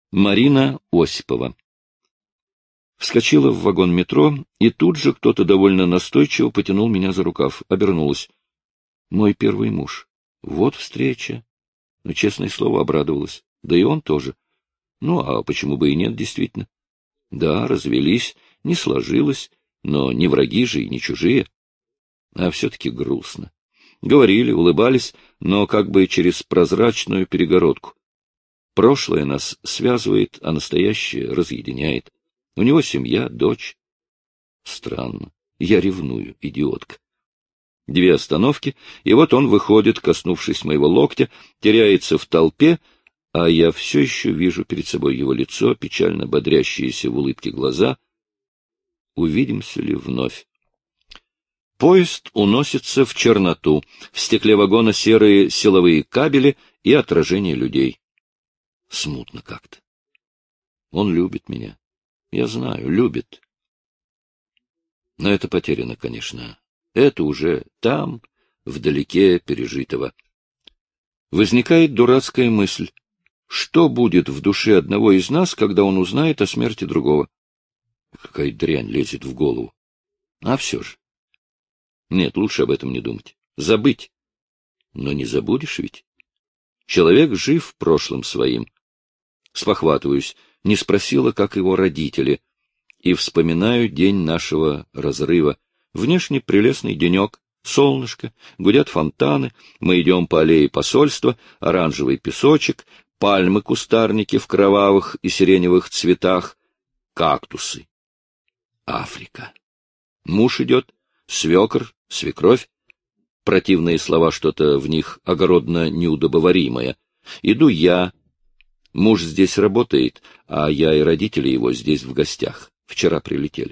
Марина Осипова. Вскочила в вагон метро, и тут же кто-то довольно настойчиво потянул меня за рукав. Обернулась. Мой первый муж. Вот встреча. Но, честное слово, обрадовалась. Да и он тоже. Ну, а почему бы и нет, действительно? Да, развелись, не сложилось, но не враги же и не чужие. А все-таки грустно. Говорили, улыбались, но как бы через прозрачную перегородку. Прошлое нас связывает, а настоящее разъединяет. У него семья, дочь. Странно. Я ревную, идиотка. 2 остановки, и вот он выходит, коснувшись моего локтя, теряется в толпе, а я все еще вижу перед собой его лицо, печально бодрящиеся в улыбке глаза. Увидимся ли вновь? Поезд уносится в черноту, в стекле вагона серые силовые кабели и отражение людей. Смутно как-то. Он любит меня. Я знаю, любит. Но это потеряно, конечно. Это уже там, вдалеке пережитого. Возникает дурацкая мысль. Что будет в душе одного из нас, когда он узнает о смерти другого? Какая дрянь лезет в голову. А все же. Нет, лучше об этом не думать. Забыть. Но не забудешь ведь. Человек жив прошлым своим. Спохватываюсь, не спросила, как его родители, и вспоминаю день нашего разрыва. Внешне прелестный денек, солнышко, гудят фонтаны, мы идем по аллее посольства, оранжевый песочек, пальмы-кустарники в кровавых и сиреневых цветах, кактусы. Африка. Муж идет, свекр, свекровь. Противные слова, что-то в них огородно-неудобоваримое. Иду я. Муж здесь работает, а я и родители его здесь в гостях. Вчера прилетели.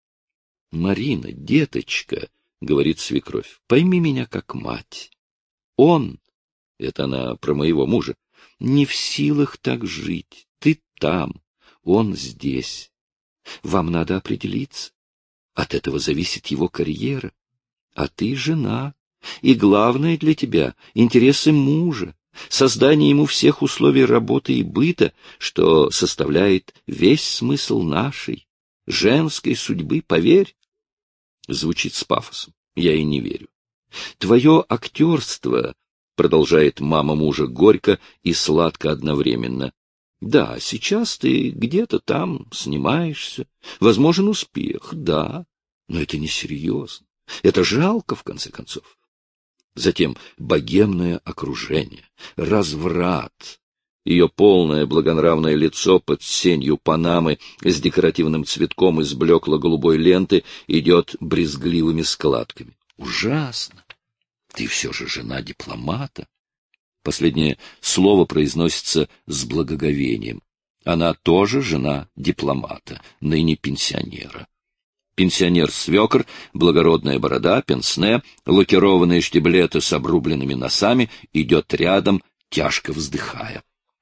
— Марина, деточка, — говорит свекровь, — пойми меня как мать. Он, это она про моего мужа, не в силах так жить. Ты там, он здесь. Вам надо определиться. От этого зависит его карьера. А ты жена. И главное для тебя — интересы мужа, создание ему всех условий работы и быта, что составляет весь смысл нашей, женской судьбы, поверь. Звучит с пафосом. Я и не верю. Твое актерство, продолжает мама мужа горько и сладко одновременно. Да, сейчас ты где-то там снимаешься, возможен успех, да, но это несерьезно. Это жалко, в конце концов. Затем богемное окружение, разврат. Ее полное благонравное лицо под сенью панамы с декоративным цветком из блекло-голубой ленты идет брезгливыми складками. Ужасно! Ты все же жена дипломата. Последнее слово произносится с благоговением. Она тоже жена дипломата, ныне пенсионера. Пенсионер-свекр, благородная борода, пенсне, лакированные штиблеты с обрубленными носами, идет рядом, тяжко вздыхая.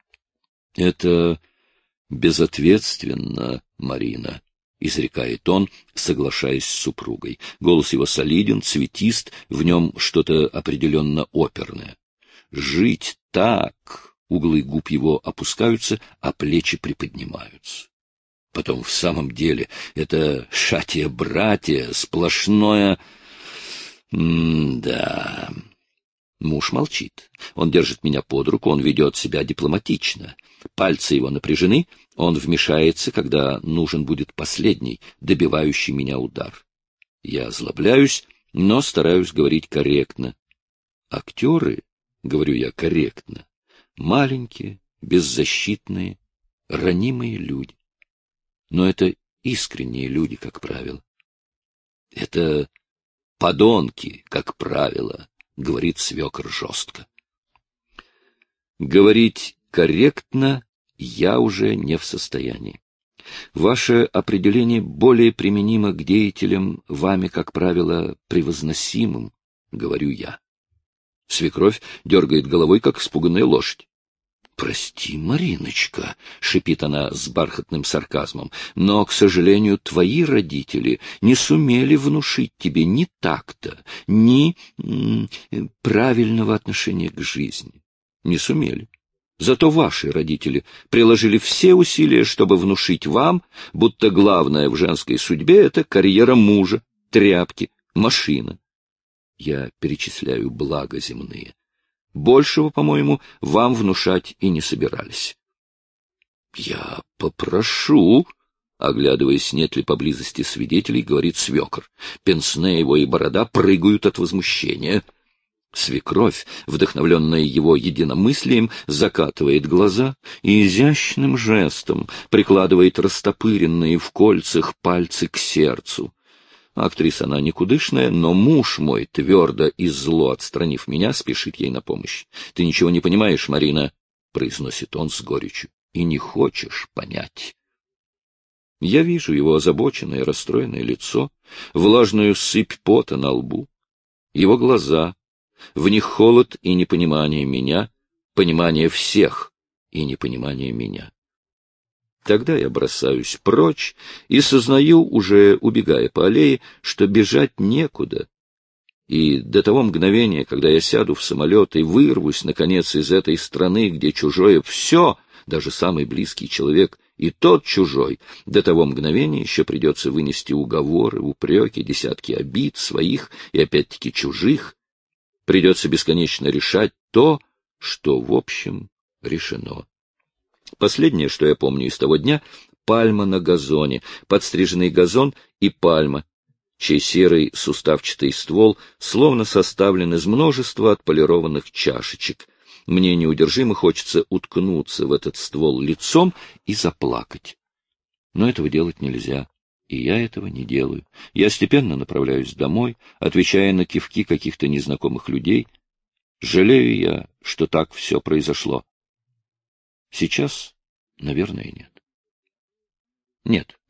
— Это безответственно, Марина, — изрекает он, соглашаясь с супругой. Голос его солиден, цветист, в нем что-то определенно оперное. Жить так, углы губ его опускаются, а плечи приподнимаются. Потом в самом деле это шатие-братье, сплошное... Да... Муж молчит. Он держит меня под руку, он ведет себя дипломатично. Пальцы его напряжены, он вмешается, когда нужен будет последний, добивающий меня удар. Я озлобляюсь, но стараюсь говорить корректно. Актеры, говорю я корректно, маленькие, беззащитные, ранимые люди. Но это искренние люди, как правило. Это подонки, как правило, говорит свекр жестко. Говорить корректно я уже не в состоянии. Ваше определение более применимо к деятелям, вами, как правило, превозносимым, говорю я. Свекровь дергает головой, как испуганная лошадь. — Прости, Мариночка, — шипит она с бархатным сарказмом, — но, к сожалению, твои родители не сумели внушить тебе ни такта, ни правильного отношения к жизни. Не сумели. Зато ваши родители приложили все усилия, чтобы внушить вам, будто главное в женской судьбе — это карьера мужа, тряпки, машина. Я перечисляю блага земные. Большего, по-моему, вам внушать и не собирались. Я попрошу, оглядываясь, нет ли поблизости свидетелей, говорит свекор. Пенсне его и борода прыгают от возмущения. Свекровь, вдохновленная его единомыслием, закатывает глаза и изящным жестом прикладывает растопыренные в кольцах пальцы к сердцу. Актриса она никудышная, но муж мой, твердо и зло отстранив меня, спешит ей на помощь. — Ты ничего не понимаешь, Марина, — произносит он с горечью, — и не хочешь понять. Я вижу его озабоченное, расстроенное лицо, влажную сыпь пота на лбу, его глаза. В них холод и непонимание меня, понимание всех и непонимание меня. Тогда я бросаюсь прочь и сознаю, уже убегая по аллее, что бежать некуда. И до того мгновения, когда я сяду в самолет и вырвусь, наконец, из этой страны, где чужое все, даже самый близкий человек, и тот чужой, до того мгновения еще придется вынести уговоры, упреки, десятки обид, своих и опять-таки чужих. Придется бесконечно решать то, что, в общем, решено. Последнее, что я помню из того дня — пальма на газоне, подстриженный газон и пальма, чей серый суставчатый ствол словно составлен из множества отполированных чашечек. Мне неудержимо хочется уткнуться в этот ствол лицом и заплакать. Но этого делать нельзя. И я этого не делаю. Я степенно направляюсь домой, отвечая на кивки каких-то незнакомых людей. Жалею я, что так все произошло. Сейчас, наверное, нет. Нет,